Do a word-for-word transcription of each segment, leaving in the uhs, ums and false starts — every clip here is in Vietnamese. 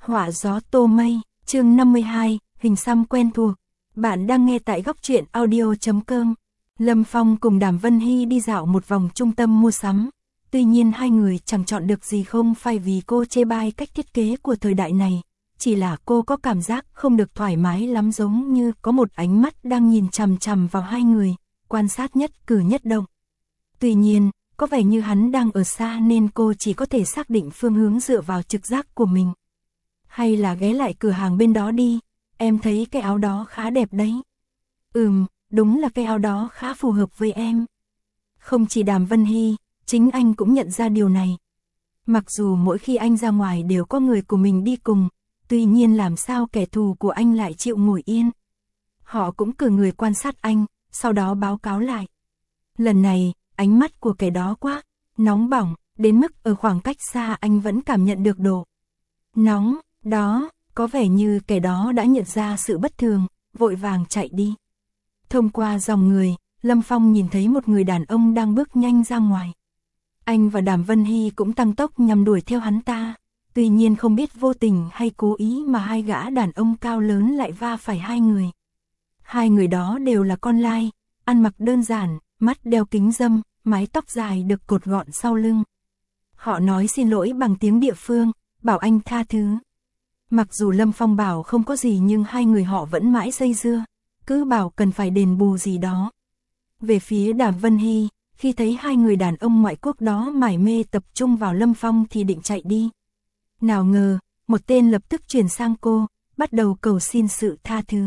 Họa gió tô mây, chương năm mươi hai, hình xăm quen thuộc. Bạn đang nghe tại góc truyện audio chấm com. Lâm Phong cùng Đàm Vân Hy đi dạo một vòng trung tâm mua sắm. Tuy nhiên hai người chẳng chọn được gì, không phải vì cô chê bai cách thiết kế của thời đại này. Chỉ là cô có cảm giác không được thoải mái lắm, giống như có một ánh mắt đang nhìn chằm chằm vào hai người, quan sát nhất cử nhất động. Tuy nhiên, có vẻ như hắn đang ở xa nên cô chỉ có thể xác định phương hướng dựa vào trực giác của mình. Hay là ghé lại cửa hàng bên đó đi, em thấy cái áo đó khá đẹp đấy. Ừm, đúng là cái áo đó khá phù hợp với em. Không chỉ Đàm Vân Hy, chính anh cũng nhận ra điều này. Mặc dù mỗi khi anh ra ngoài đều có người của mình đi cùng, tuy nhiên làm sao kẻ thù của anh lại chịu ngồi yên. Họ cũng cử người quan sát anh, sau đó báo cáo lại. Lần này, ánh mắt của kẻ đó quá nóng bỏng, đến mức ở khoảng cách xa anh vẫn cảm nhận được độ nóng đó. Có vẻ như kẻ đó đã nhận ra sự bất thường, vội vàng chạy đi. Thông qua dòng người, Lâm Phong nhìn thấy một người đàn ông đang bước nhanh ra ngoài. Anh và Đàm Vân Hy cũng tăng tốc nhằm đuổi theo hắn ta. Tuy nhiên không biết vô tình hay cố ý mà hai gã đàn ông cao lớn lại va phải hai người. Hai người đó đều là con lai, ăn mặc đơn giản, mắt đeo kính râm, mái tóc dài được cột gọn sau lưng. Họ nói xin lỗi bằng tiếng địa phương, bảo anh tha thứ. Mặc dù Lâm Phong bảo không có gì nhưng hai người họ vẫn mãi dây dưa, cứ bảo cần phải đền bù gì đó. Về phía Đàm Vân Hy, khi thấy hai người đàn ông ngoại quốc đó mải mê tập trung vào Lâm Phong thì định chạy đi. Nào ngờ, một tên lập tức chuyển sang cô, bắt đầu cầu xin sự tha thứ.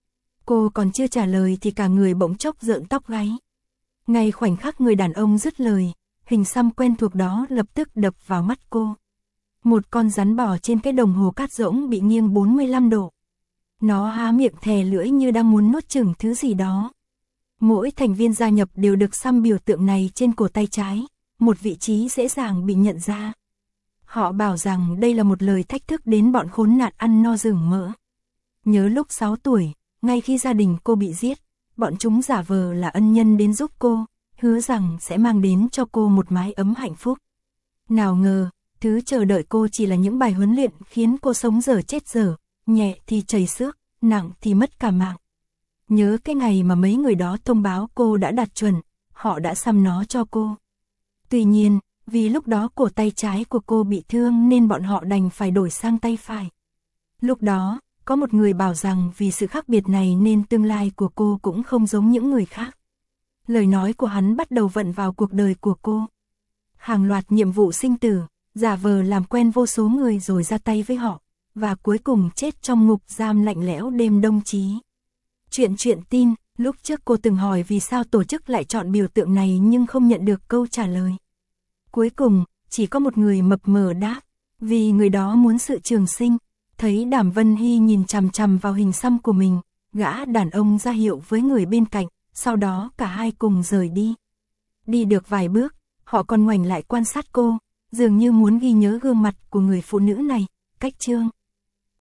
Cô còn chưa trả lời thì cả người bỗng chốc rợn tóc gáy. Ngay khoảnh khắc người đàn ông dứt lời, hình xăm quen thuộc đó lập tức đập vào mắt cô. Một con rắn bò trên cái đồng hồ cát rỗng bị nghiêng bốn mươi lăm độ. Nó há miệng thè lưỡi như đang muốn nuốt chửng thứ gì đó. Mỗi thành viên gia nhập đều được xăm biểu tượng này trên cổ tay trái, một vị trí dễ dàng bị nhận ra. Họ bảo rằng đây là một lời thách thức đến bọn khốn nạn ăn no rừng mỡ. Nhớ lúc sáu tuổi, ngay khi gia đình cô bị giết, bọn chúng giả vờ là ân nhân đến giúp cô, hứa rằng sẽ mang đến cho cô một mái ấm hạnh phúc. Nào ngờ, thứ chờ đợi cô chỉ là những bài huấn luyện khiến cô sống dở chết dở, nhẹ thì chảy xước, nặng thì mất cả mạng. Nhớ cái ngày mà mấy người đó thông báo cô đã đạt chuẩn, họ đã xăm nó cho cô. Tuy nhiên, vì lúc đó cổ tay trái của cô bị thương nên bọn họ đành phải đổi sang tay phải. Lúc đó, có một người bảo rằng vì sự khác biệt này nên tương lai của cô cũng không giống những người khác. Lời nói của hắn bắt đầu vận vào cuộc đời của cô. Hàng loạt nhiệm vụ sinh tử, giả vờ làm quen vô số người rồi ra tay với họ, và cuối cùng chết trong ngục giam lạnh lẽo đêm đông chí. Chuyện truyện tin, lúc trước cô từng hỏi vì sao tổ chức lại chọn biểu tượng này nhưng không nhận được câu trả lời. Cuối cùng, chỉ có một người mập mờ đáp, vì người đó muốn sự trường sinh. Thấy Đàm Vân Hy nhìn chằm chằm vào hình xăm của mình, gã đàn ông ra hiệu với người bên cạnh, sau đó cả hai cùng rời đi. Đi được vài bước, họ còn ngoảnh lại quan sát cô, dường như muốn ghi nhớ gương mặt của người phụ nữ này. Cách chương